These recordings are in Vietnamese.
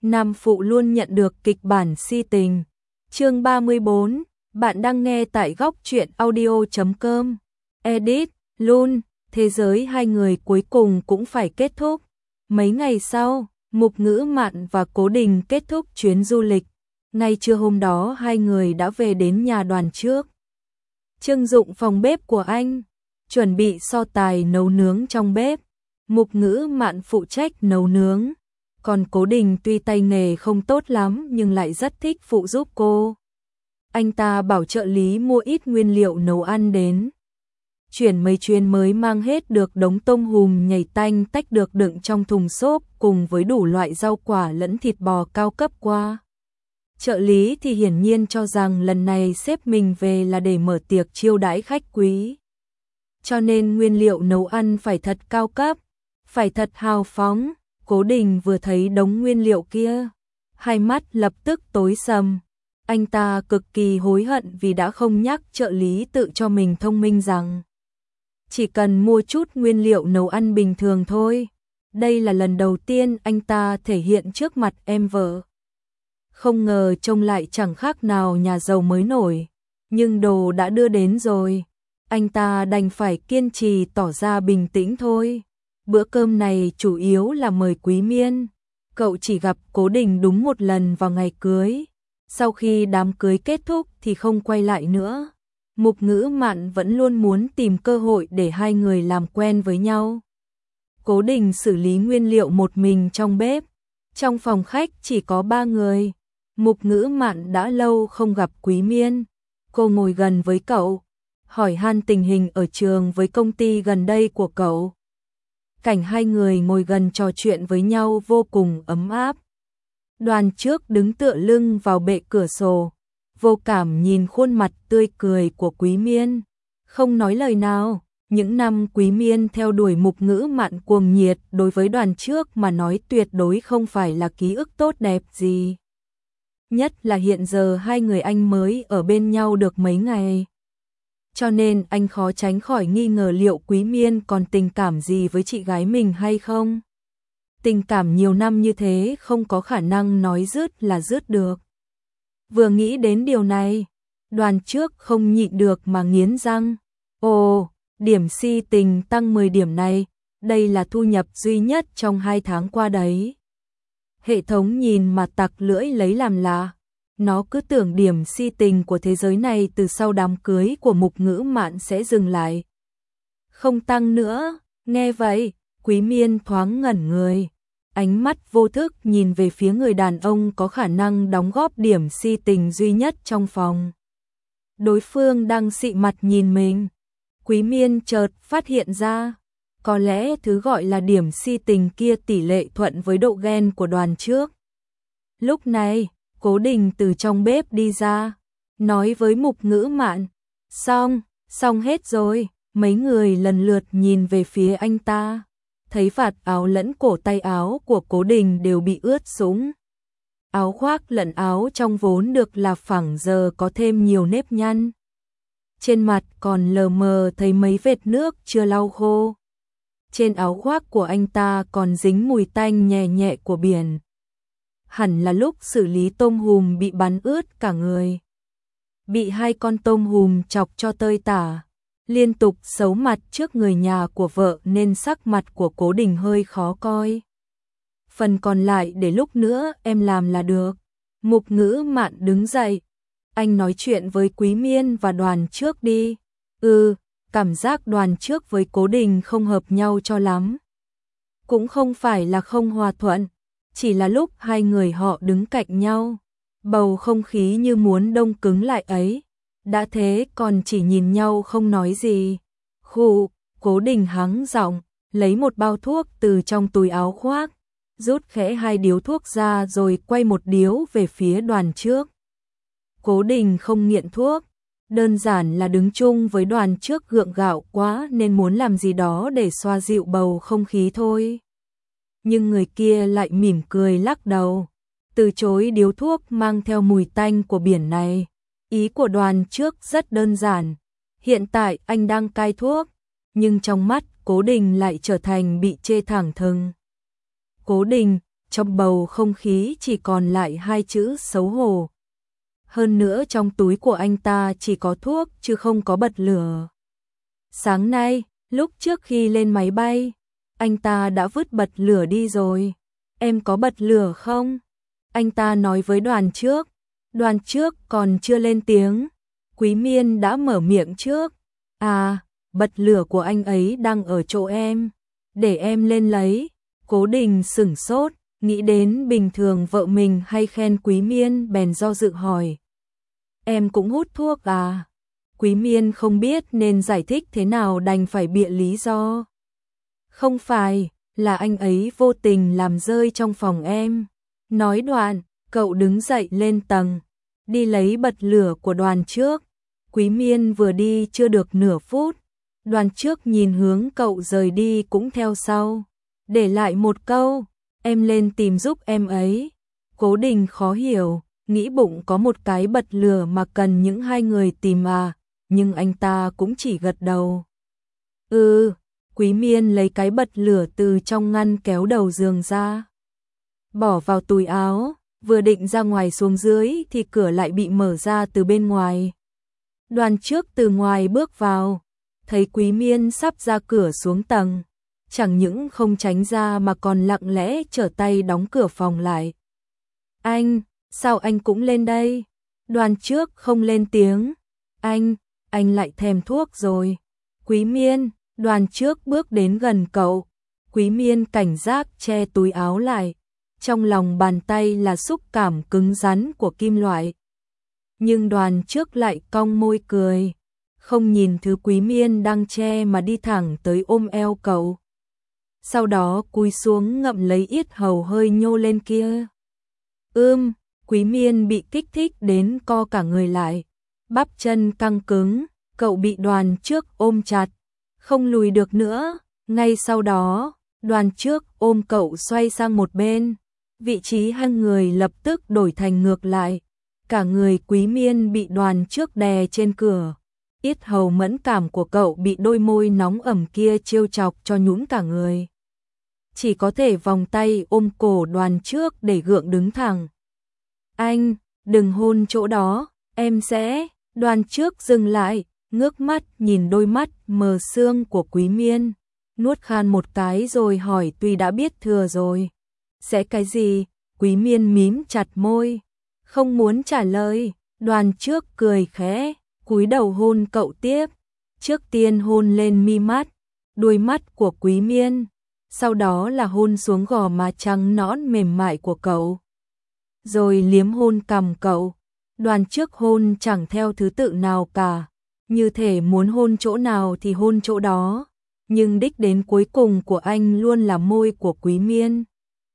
Nam phụ luôn nhận được kịch bản si tình. Chương 34, bạn đang nghe tại góc truyện audio.com. Edit, Lun, thế giới hai người cuối cùng cũng phải kết thúc. Mấy ngày sau, Mục Ngữ Mạn và Cố Đình kết thúc chuyến du lịch. Ngay trưa hôm đó hai người đã về đến nhà Đoàn trước. Trưng dụng phòng bếp của anh, chuẩn bị so tài nấu nướng trong bếp. Mục Ngữ Mạn phụ trách nấu nướng, còn Cố Đình tuy tay nghề không tốt lắm nhưng lại rất thích phụ giúp cô. Anh ta bảo trợ lý mua ít nguyên liệu nấu ăn đến. Chuyển mấy chuyến mới mang hết được đống tôm hùm nhảy tanh tách được đựng trong thùng xốp cùng với đủ loại rau quả lẫn thịt bò cao cấp qua. Trợ lý thì hiển nhiên cho rằng lần này sếp mình về là để mở tiệc chiêu đãi khách quý. Cho nên nguyên liệu nấu ăn phải thật cao cấp, phải thật hào phóng. Cố Đình vừa thấy đống nguyên liệu kia, hai mắt lập tức tối sầm. Anh ta cực kỳ hối hận vì đã không nhắc trợ lý tự cho mình thông minh rằng chỉ cần mua chút nguyên liệu nấu ăn bình thường thôi. Đây là lần đầu tiên anh ta thể hiện trước mặt em vợ. Không ngờ trông lại chẳng khác nào nhà giàu mới nổi, nhưng đồ đã đưa đến rồi. Anh ta đành phải kiên trì tỏ ra bình tĩnh thôi. Bữa cơm này chủ yếu là mời Quý Miên. Cậu chỉ gặp Cố Đình đúng một lần vào ngày cưới. Sau khi đám cưới kết thúc thì không quay lại nữa. Mục Ngữ Mạn vẫn luôn muốn tìm cơ hội để hai người làm quen với nhau. Cố Đình xử lý nguyên liệu một mình trong bếp. Trong phòng khách chỉ có 3 người. Mục Ngữ Mạn đã lâu không gặp Quý Miên. Cô ngồi gần với cậu, hỏi han tình hình ở trường với công ty gần đây của cậu. Cảnh hai người ngồi gần trò chuyện với nhau vô cùng ấm áp. Đoàn trước đứng tựa lưng vào bệ cửa sổ, vô cảm nhìn khuôn mặt tươi cười của Quý Miên, không nói lời nào. Những năm Quý Miên theo đuổi Mục Ngữ Mạn cuồng nhiệt đối với Đoàn trước mà nói tuyệt đối không phải là ký ức tốt đẹp gì. Nhất là hiện giờ hai người anh mới ở bên nhau được mấy ngày. Cho nên anh khó tránh khỏi nghi ngờ liệu Quý Miên còn tình cảm gì với chị gái mình hay không. Tình cảm nhiều năm như thế không có khả năng nói dứt là dứt được. Vừa nghĩ đến điều này, Đoàn trước không nhịn được mà nghiến răng. Ồ, điểm si tình tăng 10 điểm này, đây là thu nhập duy nhất trong 2 tháng qua đấy. Hệ thống nhìn mà tặc lưỡi lấy làm lạ. Nó cứ tưởng điểm si tình của thế giới này từ sau đám cưới của Mục Ngữ Mạn sẽ dừng lại, không tăng nữa. Nghe vậy, Quý Miên thoáng ngẩn người, ánh mắt vô thức nhìn về phía người đàn ông có khả năng đóng góp điểm si tình duy nhất trong phòng. Đối phương đang xị mặt nhìn mình. Quý Miên chợt phát hiện ra, có lẽ thứ gọi là điểm si tình kia tỷ lệ thuận với độ ghen của Đoàn trước. Lúc này, Cố Đình từ trong bếp đi ra, nói với Mục Ngữ Mạn, xong hết rồi. Mấy người lần lượt nhìn về phía anh ta, thấy vạt áo lẫn cổ tay áo của Cố Đình đều bị ướt sũng. Áo khoác lẫn áo trong vốn được là phẳng giờ có thêm nhiều nếp nhăn. Trên mặt còn lờ mờ thấy mấy vệt nước chưa lau khô. Trên áo khoác của anh ta còn dính mùi tanh nhẹ nhẹ của biển. Hẳn là lúc xử lý tôm hùm bị bắn ướt cả người. Bị 2 con tôm hùm chọc cho tơi tả, liên tục xấu mặt trước người nhà của vợ nên sắc mặt của Cố Đình hơi khó coi. Phần còn lại để lúc nữa em làm là được. Mục Ngữ Mạn đứng dậy. Anh nói chuyện với Quý Miên và Đoàn trước đi. Cảm giác Đoàn trước với Cố Đình không hợp nhau cho lắm. Cũng không phải là không hòa thuận, chỉ là lúc hai người họ đứng cạnh nhau, bầu không khí như muốn đông cứng lại ấy. Đã thế còn chỉ nhìn nhau không nói gì. Cố Đình hắng giọng, lấy một bao thuốc từ trong túi áo khoác, rút khẽ 2 điếu thuốc ra rồi quay một điếu về phía Đoàn trước. Cố Đình không nghiện thuốc, đơn giản là đứng chung với Đoàn trước gượng gạo quá nên muốn làm gì đó để xoa dịu bầu không khí thôi. Nhưng người kia lại mỉm cười lắc đầu, từ chối điếu thuốc mang theo mùi tanh của biển này. Ý của Đoàn trước rất đơn giản, hiện tại anh đang cai thuốc, nhưng trong mắt Cố Đình lại trở thành bị chê thẳng thừng. Cố Đình, trong bầu không khí chỉ còn lại hai chữ xấu hổ. Hơn nữa trong túi của anh ta chỉ có thuốc chứ không có bật lửa. Sáng nay, lúc trước khi lên máy bay, anh ta đã vứt bật lửa đi rồi. Em có bật lửa không? Anh ta nói với đoàn trước. Đoàn trước còn chưa lên tiếng. Quý Miên đã mở miệng trước. À, bật lửa của anh ấy đang ở chỗ em. Để em lên lấy. Cố Đình sửng sốt, nghĩ đến bình thường vợ mình hay khen Quý Miên bèn do dự hỏi. Em cũng hút thuốc à? Quý Miên không biết nên giải thích thế nào đành phải bịa lý do. Không phải, là anh ấy vô tình làm rơi trong phòng em. Nói đoạn, cậu đứng dậy lên tầng, đi lấy bật lửa của đoàn trước. Quý Miên vừa đi chưa được nửa phút, đoàn trước nhìn hướng cậu rời đi cũng theo sau. Để lại một câu, em lên tìm giúp em ấy. Cố Đình khó hiểu, nghĩ bụng có một cái bật lửa mà cần những hai người tìm à, nhưng anh ta cũng chỉ gật đầu. Quý Miên lấy cái bật lửa từ trong ngăn kéo đầu giường ra, bỏ vào túi áo, vừa định ra ngoài xuống dưới thì cửa lại bị mở ra từ bên ngoài. Đoàn trước từ ngoài bước vào, thấy Quý Miên sắp ra cửa xuống tầng, chẳng những không tránh ra mà còn lặng lẽ trở tay đóng cửa phòng lại. Anh, sao anh cũng lên đây? Đoàn trước không lên tiếng. Anh lại thèm thuốc rồi. Quý Miên, đoàn trước bước đến gần cậu. Quý Miên cảnh giác che túi áo lại. Trong lòng bàn tay là xúc cảm cứng rắn của kim loại. Nhưng đoàn trước lại cong môi cười, không nhìn thứ Quý Miên đang che mà đi thẳng tới ôm eo cậu. Sau đó cúi xuống ngậm lấy yết hầu hơi nhô lên kia. Quý Miên bị kích thích đến co cả người lại, bắp chân căng cứng, cậu bị đoàn trước ôm chặt, không lùi được nữa. Ngay sau đó, đoàn trước ôm cậu xoay sang một bên, vị trí hai người lập tức đổi thành ngược lại. Cả người Quý Miên bị đoàn trước đè trên cửa, yết hầu mẫn cảm của cậu bị đôi môi nóng ẩm kia trêu chọc cho nhũn cả người. Chỉ có thể vòng tay ôm cổ đoàn trước để gượng đứng thẳng. Anh, đừng hôn chỗ đó, em sẽ. Đoàn trước dừng lại, ngước mắt nhìn đôi mắt mờ sương của Quý Miên, nuốt khan một cái rồi hỏi tuy đã biết thừa rồi. Sẽ cái gì? Quý Miên mím chặt môi, không muốn trả lời. Đoàn trước cười khẽ, cúi đầu hôn cậu tiếp. Trước tiên hôn lên mi mắt, đuôi mắt của Quý Miên, sau đó là hôn xuống gò má trắng nõn mềm mại của cậu, rồi liếm hôn cằm cậu. Đoàn trước hôn chẳng theo thứ tự nào cả, như thể muốn hôn chỗ nào thì hôn chỗ đó, nhưng đích đến cuối cùng của anh luôn là môi của Quý Miên.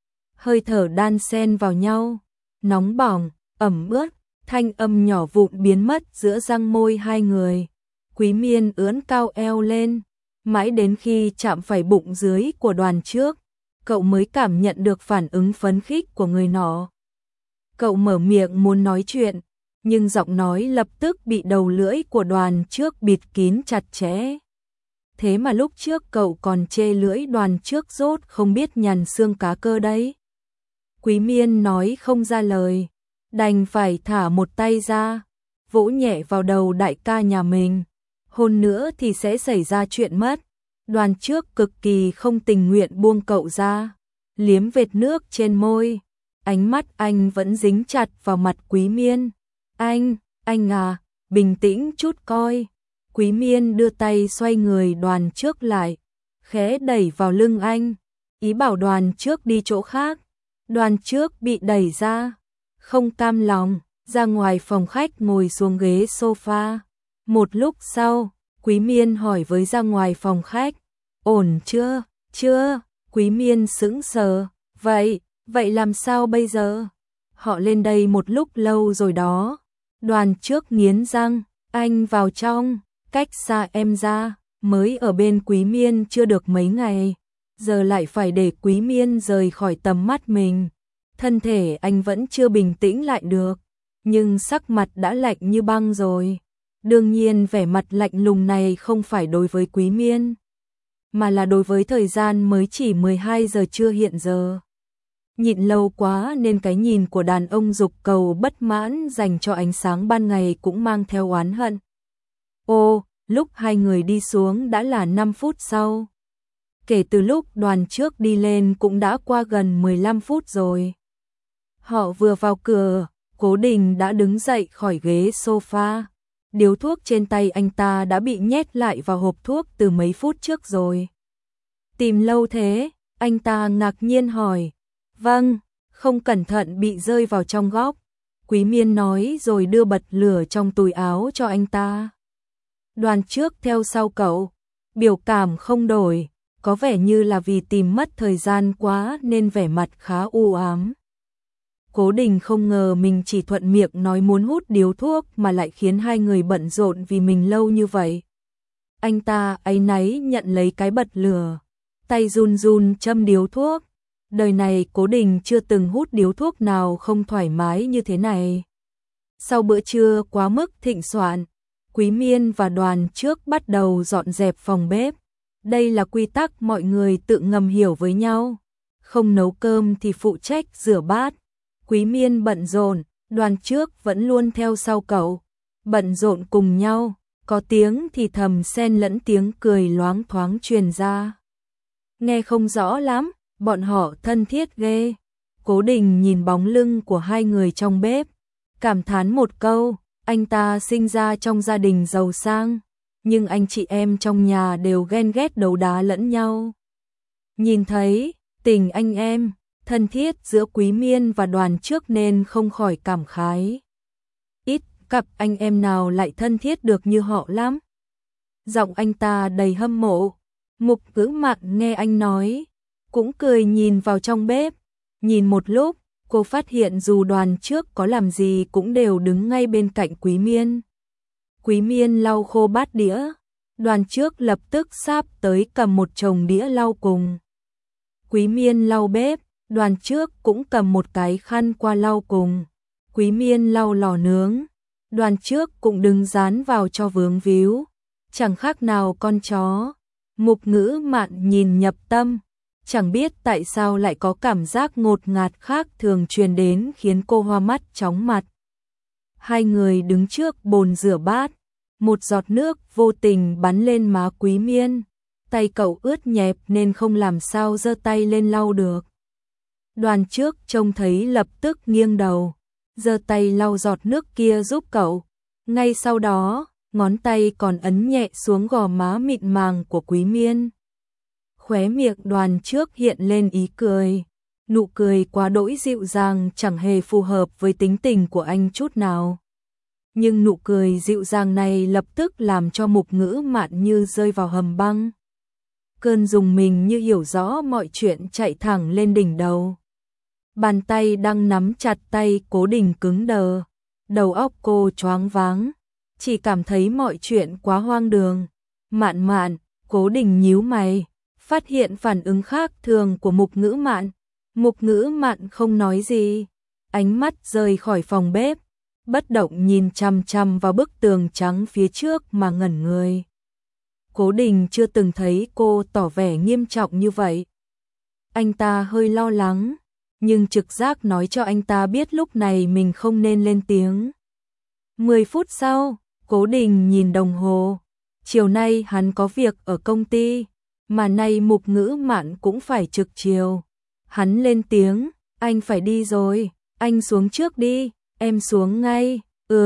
Hơi thở đan xen vào nhau, nóng bỏng, ẩm ướt, thanh âm nhỏ vụn biến mất giữa răng môi hai người. Quý Miên ưỡn cao eo lên, mãi đến khi chạm phải bụng dưới của đoàn trước, cậu mới cảm nhận được phản ứng phấn khích của người nọ. Cậu mở miệng muốn nói chuyện, nhưng giọng nói lập tức bị đầu lưỡi của đoàn trước bịt kín chặt chẽ. Thế mà lúc trước cậu còn chê lưỡi đoàn trước rốt không biết nhằn xương cá cơ đấy. Quý Miên nói không ra lời, đành phải thả một tay ra, vỗ nhẹ vào đầu đại ca nhà mình. Hôn nữa thì sẽ xảy ra chuyện mất. Đoàn trước cực kỳ không tình nguyện buông cậu ra, liếm vệt nước trên môi. Ánh mắt anh vẫn dính chặt vào mặt Quý Miên. Anh à, bình tĩnh chút coi. Quý Miên đưa tay xoay người đoàn trước lại, khẽ đẩy vào lưng anh, ý bảo đoàn trước đi chỗ khác. Đoàn trước bị đẩy ra, không cam lòng, ra ngoài phòng khách ngồi xuống ghế sofa. Một lúc sau, Quý Miên hỏi với ra ngoài phòng khách, ổn chưa? Chưa. Quý Miên sững sờ, vậy làm sao bây giờ? Họ lên đây một lúc lâu rồi đó. Đoàn trước nghiến răng, anh vào trong, cách xa em ra, mới ở bên Quý Miên chưa được mấy ngày, giờ lại phải để Quý Miên rời khỏi tầm mắt mình. Thân thể anh vẫn chưa bình tĩnh lại được, nhưng sắc mặt đã lạnh như băng rồi. Đương nhiên vẻ mặt lạnh lùng này không phải đối với Quý Miên, mà là đối với thời gian mới chỉ 12 giờ trưa hiện giờ. Nhịn lâu quá nên cái nhìn của đàn ông dục cầu bất mãn dành cho ánh sáng ban ngày cũng mang theo oán hận. Ô, lúc hai người đi xuống đã là 5 phút sau. Kể từ lúc đoàn trước đi lên cũng đã qua gần 15 phút rồi. Họ vừa vào cửa, Cố Đình đã đứng dậy khỏi ghế sofa. Điếu thuốc trên tay anh ta đã bị nhét lại vào hộp thuốc từ mấy phút trước rồi. Tìm lâu thế? Anh ta ngạc nhiên hỏi. Vâng, không cẩn thận bị rơi vào trong góc. Quý Miên nói rồi đưa bật lửa trong túi áo cho anh ta. Đoàn trước theo sau cậu, biểu cảm không đổi, có vẻ như là vì tìm mất thời gian quá nên vẻ mặt khá u ám. Cố Đình không ngờ mình chỉ thuận miệng nói muốn hút điếu thuốc mà lại khiến hai người bận rộn vì mình lâu như vậy. Anh ta áy náy nhận lấy cái bật lửa, tay run run châm điếu thuốc. Đời này Cố Đình chưa từng hút điếu thuốc nào không thoải mái như thế này. Sau bữa trưa quá mức thịnh soạn, Quý Miên và đoàn trước bắt đầu dọn dẹp phòng bếp. Đây là quy tắc mọi người tự ngầm hiểu với nhau. Không nấu cơm thì phụ trách rửa bát. Quý Miên bận rộn, đoàn trước vẫn luôn theo sau cậu. Bận rộn cùng nhau, có tiếng thì thầm xen lẫn tiếng cười loáng thoáng truyền ra. Nghe không rõ lắm, bọn họ thân thiết ghê. Cố Đình nhìn bóng lưng của hai người trong bếp, cảm thán một câu, anh ta sinh ra trong gia đình giàu sang, nhưng anh chị em trong nhà đều ghen ghét đấu đá lẫn nhau. Nhìn thấy tình anh em thân thiết giữa Quý Miên và đoàn trước nên không khỏi cảm khái. Ít cặp anh em nào lại thân thiết được như họ lắm. Giọng anh ta đầy hâm mộ. Mục Ngữ Mạn nghe anh nói, cũng cười nhìn vào trong bếp. Nhìn một lúc, cô phát hiện dù đoàn trước có làm gì cũng đều đứng ngay bên cạnh Quý Miên. Quý Miên lau khô bát đĩa, đoàn trước lập tức sáp tới cầm một chồng đĩa lau cùng. Quý Miên lau bếp, đoàn trước cũng cầm một cái khăn qua lau cùng. Quý Miên lau lò nướng, đoàn trước cũng đứng dán vào cho vướng víu, chẳng khác nào con chó. Mục Ngữ Mạn nhìn nhập tâm, chẳng biết tại sao lại có cảm giác ngột ngạt khác thường truyền đến khiến cô hoa mắt chóng mặt. Hai người đứng trước bồn rửa bát, một giọt nước vô tình bắn lên má Quý Miên, tay cậu ướt nhẹp nên không làm sao giơ tay lên lau được. Đoàn trước trông thấy lập tức nghiêng đầu, giơ tay lau giọt nước kia giúp cậu. Ngay sau đó, ngón tay còn ấn nhẹ xuống gò má mịn màng của Quý Miên. Khóe miệng đoàn trước hiện lên ý cười, nụ cười quá đỗi dịu dàng chẳng hề phù hợp với tính tình của anh chút nào. Nhưng nụ cười dịu dàng này lập tức làm cho Mục Ngữ Mạn như rơi vào hầm băng. Cơn rùng mình như hiểu rõ mọi chuyện chạy thẳng lên đỉnh đầu. Bàn tay đang nắm chặt tay Cố Đình cứng đờ, đầu óc cô choáng váng, chỉ cảm thấy mọi chuyện quá hoang đường. Mạn Mạn, Cố Đình nhíu mày, phát hiện phản ứng khác thường của Mục Ngữ Mạn. Mục Ngữ Mạn không nói gì, ánh mắt rời khỏi phòng bếp, bất động nhìn chằm chằm vào bức tường trắng phía trước mà ngẩn người. Cố Đình chưa từng thấy cô tỏ vẻ nghiêm trọng như vậy. Anh ta hơi lo lắng, nhưng trực giác nói cho anh ta biết lúc này mình không nên lên tiếng. 10 phút sau, Cố Đình nhìn đồng hồ. Chiều nay hắn có việc ở công ty, mà nay Mục Ngữ Mạn cũng phải trực chiều. Hắn lên tiếng, anh phải đi rồi, anh xuống trước đi, em xuống ngay.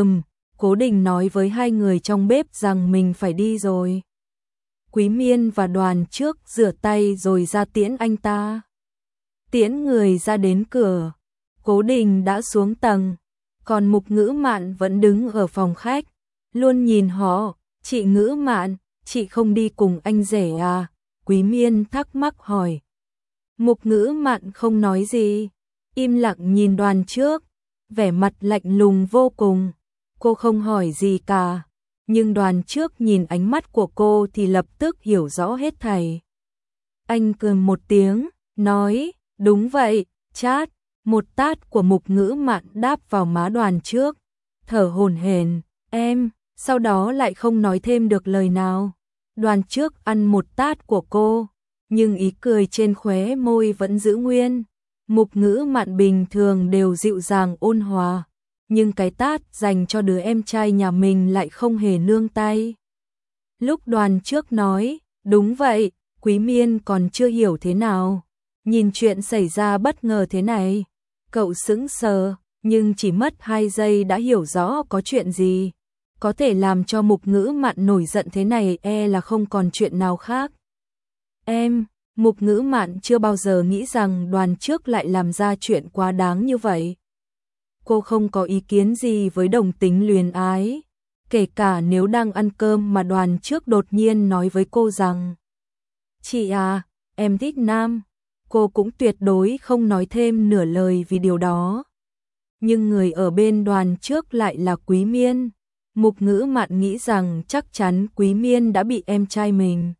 Cố Đình nói với hai người trong bếp rằng mình phải đi rồi. Quý Miên và đoàn trước rửa tay rồi ra tiễn anh ta. Tiễn người ra đến cửa, Cố Đình đã xuống tầng, còn Mục Ngữ Mạn vẫn đứng ở phòng khách, luôn nhìn họ. Chị Ngữ Mạn, chị không đi cùng anh rể à? Quý Miên thắc mắc hỏi. Mục Ngữ Mạn không nói gì, im lặng nhìn đoàn trước, vẻ mặt lạnh lùng vô cùng. Cô không hỏi gì cả, nhưng đoàn trước nhìn ánh mắt của cô thì lập tức hiểu rõ hết thảy. Anh cười một tiếng, nói, đúng vậy, chát. Một tát của Mục Ngữ Mạn đáp vào má đoàn trước, thở hổn hển, em, sau đó lại không nói thêm được lời nào. Đoàn trước ăn một tát của cô, nhưng ý cười trên khóe môi vẫn giữ nguyên. Mục Ngữ Mạn bình thường đều dịu dàng ôn hòa, nhưng cái tát dành cho đứa em trai nhà mình lại không hề nương tay. Lúc Đoàn Trước nói, đúng vậy, Quý Miên còn chưa hiểu thế nào. Nhìn chuyện xảy ra bất ngờ thế này, cậu sững sờ, nhưng chỉ mất 2 giây đã hiểu rõ có chuyện gì. Có thể làm cho Mục Ngữ Mạn nổi giận thế này là không còn chuyện nào khác. Mục Ngữ Mạn chưa bao giờ nghĩ rằng Đoàn Trước lại làm ra chuyện quá đáng như vậy. Cô không có ý kiến gì với đồng tính luyến ái, kể cả nếu đang ăn cơm mà Đoàn Trước đột nhiên nói với cô rằng: "Chị à, em thích nam." Cô cũng tuyệt đối không nói thêm nửa lời vì điều đó. Nhưng người ở bên Đoàn Trước lại là Quý Miên. Mục Ngữ Mạn nghĩ rằng chắc chắn Quý Miên đã bị em trai mình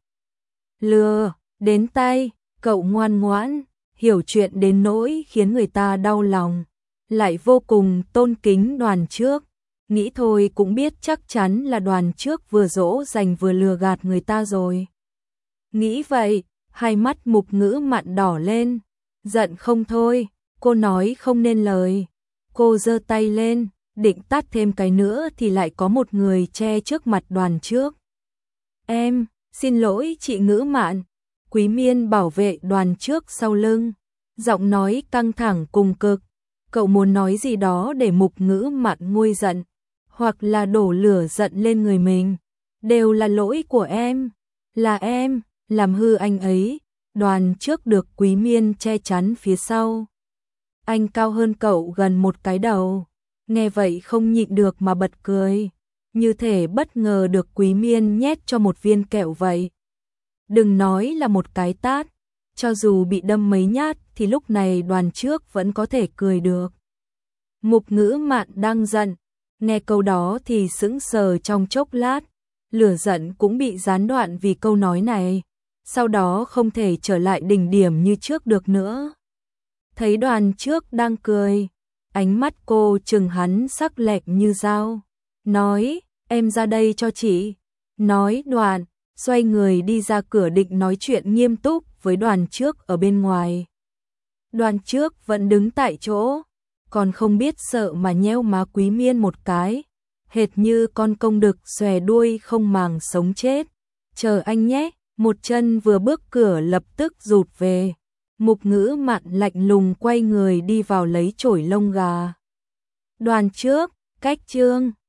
lừa đến tay. Cậu ngoan ngoãn, hiểu chuyện đến nỗi khiến người ta đau lòng, lại vô cùng tôn kính Đoàn Trước. Nghĩ thôi cũng biết chắc chắn là Đoàn Trước vừa dỗ dành vừa lừa gạt người ta rồi. Nghĩ vậy, hai mắt Mục Ngữ Mạn đỏ lên, giận không thôi, cô nói không nên lời. Cô giơ tay lên, định tát thêm cái nữa thì lại có một người che trước mặt Đoàn Trước. "Em, xin lỗi chị Ngữ Mạn." Quý Miên bảo vệ Đoàn Trước sau lưng, giọng nói căng thẳng cùng cực. Cậu muốn nói gì đó để Mục Ngữ Mạn nguôi giận, hoặc là đổ lửa giận lên người mình. Đều là lỗi của em, là em làm hư anh ấy. Đoàn Trước được Quý Miên che chắn phía sau. Anh cao hơn cậu gần một cái đầu, nghe vậy không nhịn được mà bật cười, như thể bất ngờ được Quý Miên nhét cho một viên kẹo vậy. Đừng nói là một cái tát, cho dù bị đâm mấy nhát thì lúc này Đoàn Trước vẫn có thể cười được. Mục Ngữ Mạn đang giận, nghe câu đó thì sững sờ trong chốc lát, lửa giận cũng bị gián đoạn vì câu nói này, sau đó không thể trở lại đỉnh điểm như trước được nữa. Thấy Đoàn Trước đang cười, ánh mắt cô trừng hắn sắc lẹm như dao, nói: "Em ra đây cho chị." Nói đoạn, xoay người đi ra cửa định nói chuyện nghiêm túc với Đoàn Trước ở bên ngoài. Đoàn Trước vẫn đứng tại chỗ, còn không biết sợ mà nheo má Quý Miên một cái, hệt như con công đực xòe đuôi không màng sống chết. "Chờ anh nhé." Một chân vừa bước cửa lập tức rụt về. Mục Ngữ Mạn lạnh lùng quay người đi vào lấy chổi lông gà. Đoàn Trước, cách chương